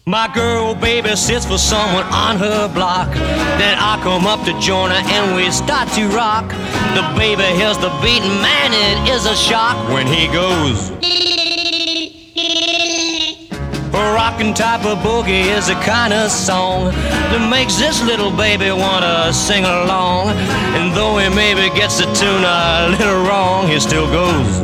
My girl baby sits for someone on her block. Then I come up to join her and we start to rock. The baby hears the beat, man, it is a shock when he goes. A rockin' type of boogie is the kind of song that makes this little baby wanna sing along. And though he maybe gets the tune a little wrong, he still goes.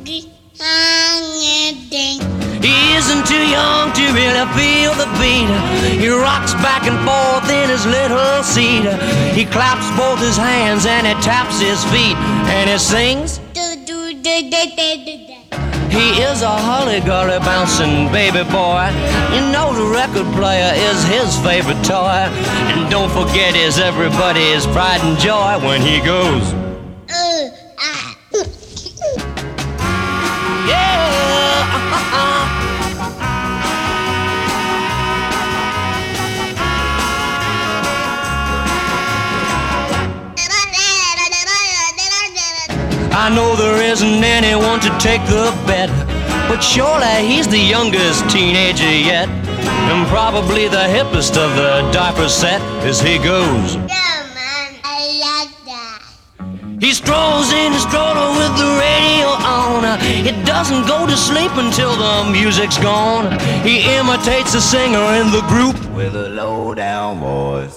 He isn't too young to really feel the beat. He rocks back and forth in his little seat. He claps both his hands and he taps his feet and he sings. He is a holly-golly bouncing baby boy. You know the record player is his favorite toy. And don't forget he's everybody's pride and joy when he goes. I know there isn't anyone to take the bet, but surely he's the youngest teenager yet, and probably the hippest of the diaper set as he goes. Yeah, man, I like that. He strolls in his stroller with the radio on. It doesn't go to sleep until the music's gone. He imitates the singer in the group with a low-down voice.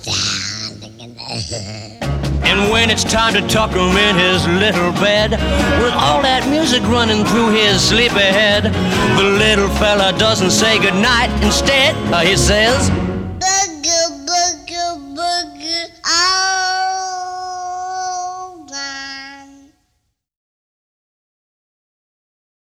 And when it's time to tuck him in his little bed, with all that music running through his sleepy head, the little fella doesn't say goodnight. Instead, he says, Boogie